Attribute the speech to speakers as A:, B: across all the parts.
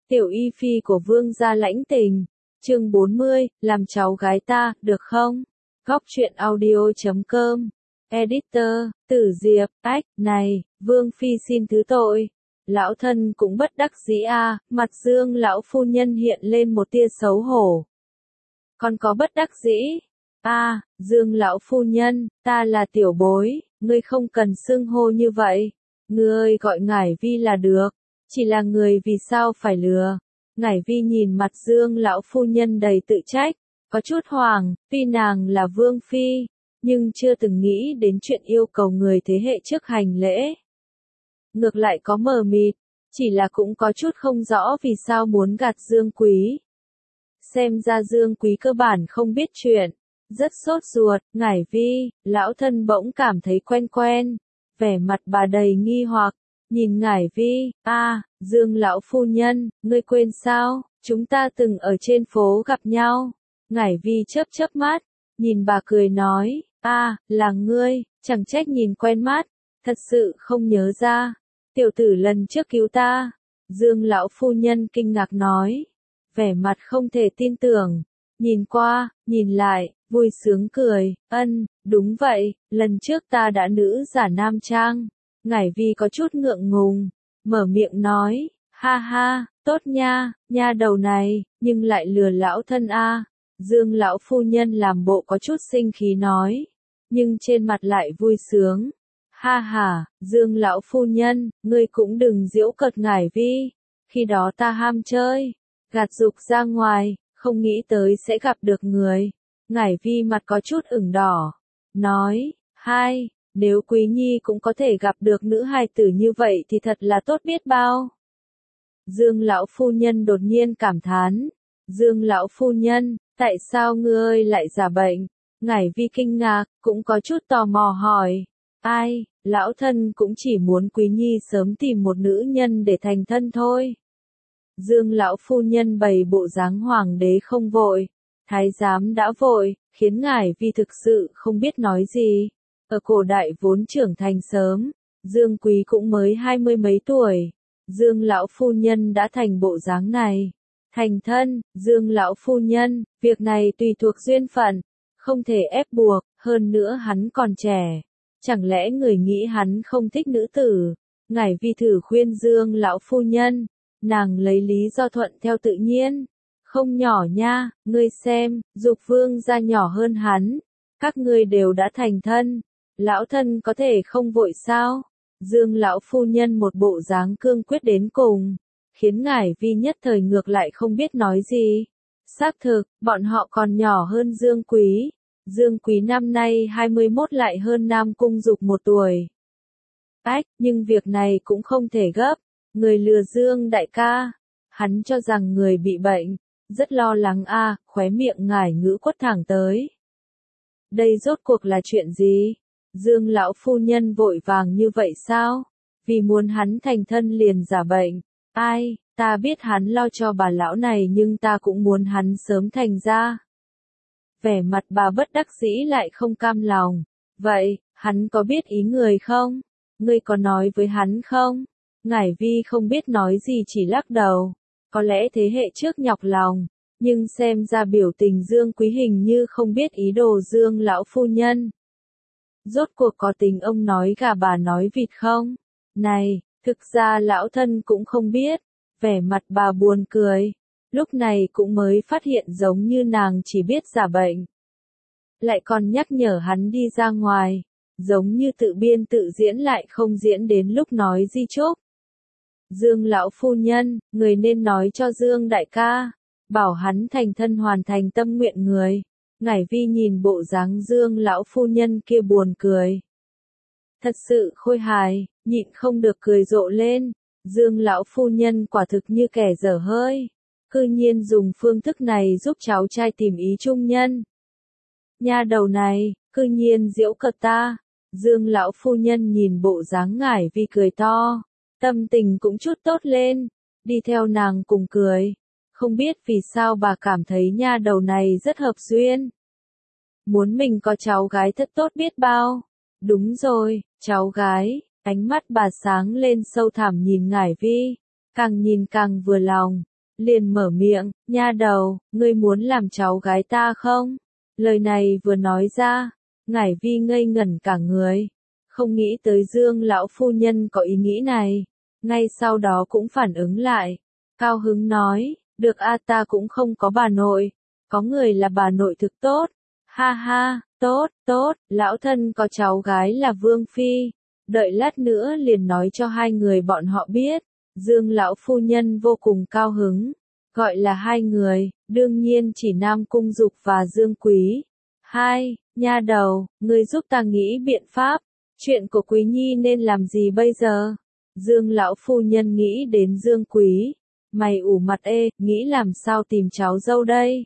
A: Tiểu y phi của vương gia lãnh tình. Chương 40, làm cháu gái ta, được không? Góc truyện audio.com. Editor, Tử Diệp, ách, này, vương phi xin thứ tội. Lão thân cũng bất đắc dĩ a. Mặt Dương lão phu nhân hiện lên một tia xấu hổ. Còn có bất đắc dĩ? Dương lão phu nhân, ta là tiểu bối, ngươi không cần xưng hô như vậy. Ngươi gọi Ngải Vi là được. Chỉ là người vì sao phải lừa. Ngải Vi nhìn mặt Dương lão phu nhân đầy tự trách, có chút hoảng, tuy nàng là vương phi, nhưng chưa từng nghĩ đến chuyện yêu cầu người thế hệ trước hành lễ. Ngược lại có mờ mịt, chỉ là cũng có chút không rõ vì sao muốn gạt Dương Quý. Xem ra Dương Quý cơ bản không biết chuyện, rất sốt ruột. Ngải Vi, lão thân bỗng cảm thấy quen quen, vẻ mặt bà đầy nghi hoặc. Nhìn Ngải Vi, Dương lão phu nhân, ngươi quên sao, chúng ta từng ở trên phố gặp nhau. Ngải Vi chớp chớp mắt, nhìn bà cười nói, là ngươi, chẳng trách nhìn quen mắt, thật sự không nhớ ra. Tiểu tử lần trước cứu ta. Dương lão phu nhân kinh ngạc nói, vẻ mặt không thể tin tưởng, nhìn qua, nhìn lại, vui sướng cười, đúng vậy, lần trước ta đã nữ giả nam trang. Ngải Vi có chút ngượng ngùng, mở miệng nói, ha ha, tốt nha, nha đầu này, nhưng lại lừa lão thân a. Dương lão phu nhân làm bộ có chút sinh khí nói, nhưng trên mặt lại vui sướng. Ha ha, Dương lão phu nhân, ngươi cũng đừng giễu cợt Ngải Vi, khi đó ta ham chơi, gạt dục ra ngoài, không nghĩ tới sẽ gặp được người. Ngải Vi mặt có chút ửng đỏ, nói, nếu Quý Nhi cũng có thể gặp được nữ hài tử như vậy thì thật là tốt biết bao. Dương lão phu nhân đột nhiên cảm thán, Dương lão phu nhân, tại sao ngươi lại giả bệnh? Ngải Vi kinh ngạc, cũng có chút tò mò hỏi, lão thân cũng chỉ muốn Quý Nhi sớm tìm một nữ nhân để thành thân thôi. Dương lão phu nhân bày bộ dáng hoàng đế không vội, thái giám đã vội, khiến Ngải Vi thực sự không biết nói gì. Ở cổ đại vốn trưởng thành sớm, Dương Quý cũng mới 20 mấy tuổi, Dương lão phu nhân đã thành bộ dáng này. Thành thân, Dương lão phu nhân, việc này tùy thuộc duyên phận, không thể ép buộc, hơn nữa hắn còn trẻ. Chẳng lẽ người nghĩ hắn không thích nữ tử? Ngải Vi thử khuyên Dương lão phu nhân, nàng lấy lý do thuận theo tự nhiên. Không nhỏ nha, ngươi xem, Dục vương gia nhỏ hơn hắn, các ngươi đều đã thành thân, lão thân có thể không vội sao? Dương lão phu nhân một bộ dáng cương quyết đến cùng, khiến Ngải Vi nhất thời ngược lại không biết nói gì. Xác thực, bọn họ còn nhỏ hơn Dương Quý. Dương Quý năm nay 21 lại hơn Nam Cung Dục 1 tuổi. Nhưng việc này cũng không thể gấp. Người lừa Dương đại ca. Hắn cho rằng người bị bệnh. Rất lo lắng khóe miệng Ngải Ngữ quất thẳng tới. Đây rốt cuộc là chuyện gì? Dương lão phu nhân vội vàng như vậy sao? Vì muốn hắn thành thân liền giả bệnh. Ta biết hắn lo cho bà lão này nhưng ta cũng muốn hắn sớm thành ra. Vẻ mặt bà bất đắc dĩ lại không cam lòng. Vậy, hắn có biết ý người không? Ngươi có nói với hắn không? Ngải Vi không biết nói gì chỉ lắc đầu. Có lẽ thế hệ trước nhọc lòng, nhưng xem ra biểu tình Dương Quý hình như không biết ý đồ Dương lão phu nhân. Rốt cuộc có tình ông nói gà bà nói vịt không? Này, thực ra lão thân cũng không biết. Vẻ mặt bà buồn cười. Lúc này cũng mới phát hiện giống như nàng chỉ biết giả bệnh. Lại còn nhắc nhở hắn đi ra ngoài. Giống như tự biên tự diễn lại không diễn đến lúc nói di chúc. Dương lão phu nhân, người nên nói cho Dương đại ca. Bảo hắn thành thân hoàn thành tâm nguyện người. Ngải Vi nhìn bộ dáng Dương lão phu nhân kia buồn cười. Thật sự khôi hài, nhịn không được cười rộ lên. Dương lão phu nhân quả thực như kẻ dở hơi. Cư nhiên dùng phương thức này giúp cháu trai tìm ý trung nhân. Nha đầu này, cư nhiên giễu cợt ta. Dương lão phu nhân nhìn bộ dáng Ngải Vi cười to. Tâm tình cũng chút tốt lên. Đi theo nàng cùng cười. Không biết vì sao bà cảm thấy nha đầu này rất hợp duyên. Muốn mình có cháu gái thật tốt biết bao. Đúng rồi, cháu gái. Ánh mắt bà sáng lên sâu thẳm nhìn Ngải Vi. Càng nhìn càng vừa lòng. liền mở miệng, nha đầu, ngươi muốn làm cháu gái ta không? Lời này vừa nói ra, Ngải Vi ngây ngẩn cả người, không nghĩ tới Dương lão phu nhân có ý nghĩ này, ngay sau đó cũng phản ứng lại, cao hứng nói, được a ta cũng không có bà nội, có người là bà nội thực tốt, ha ha, tốt, tốt, lão thân có cháu gái là Vương Phi, đợi lát nữa liền nói cho hai người bọn họ biết, Dương lão phu nhân vô cùng cao hứng, gọi là hai người, đương nhiên chỉ Nam Cung Dục và Dương Quý. Hai, nha đầu, ngươi giúp ta nghĩ biện pháp, chuyện của Quý Nhi nên làm gì bây giờ? Dương lão phu nhân nghĩ đến Dương Quý, mày ủ mặt nghĩ làm sao tìm cháu dâu đây?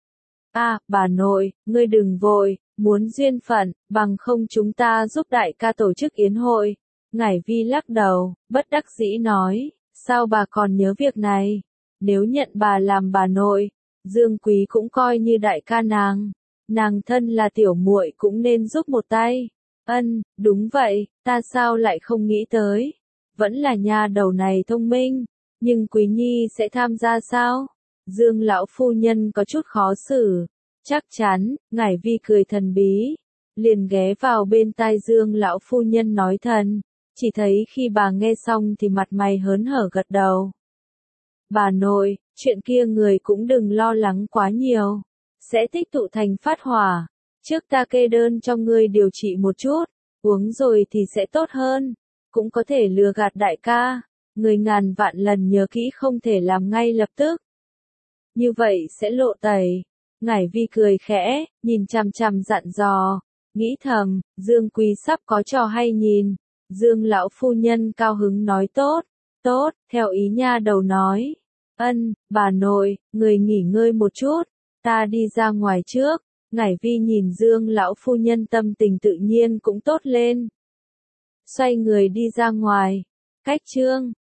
A: Bà nội, ngươi đừng vội, muốn duyên phận, bằng không chúng ta giúp đại ca tổ chức yến hội. Ngải Vi lắc đầu, bất đắc dĩ nói, sao bà còn nhớ việc này? Nếu nhận bà làm bà nội, Dương Quý cũng coi như đại ca nàng thân là tiểu muội cũng nên giúp một tay. Đúng vậy, ta sao lại không nghĩ tới? Vẫn là nha đầu này thông minh, nhưng Quý Nhi sẽ tham gia sao? Dương lão phu nhân có chút khó xử. Chắc chắn, Ngải Vi cười thần bí, liền ghé vào bên tai Dương lão phu nhân nói thần, chỉ thấy khi bà nghe xong thì mặt mày hớn hở gật đầu. Bà nội, chuyện kia người cũng đừng lo lắng quá nhiều, sẽ tích tụ thành phát hỏa, trước ta kê đơn cho ngươi điều trị một chút, uống rồi thì sẽ tốt hơn, cũng có thể lừa gạt đại ca, người ngàn vạn lần nhớ kỹ không thể làm ngay lập tức. Như vậy sẽ lộ tẩy. Ngải Vi cười khẽ, nhìn chằm chằm dặn dò, nghĩ thầm, Dương Quý sắp có trò hay nhìn. Dương lão phu nhân cao hứng nói tốt, tốt, theo ý nha đầu nói. Bà nội, người nghỉ ngơi một chút, ta đi ra ngoài trước. Ngải Vi nhìn Dương lão phu nhân tâm tình tự nhiên cũng tốt lên. Xoay người đi ra ngoài. Cách chương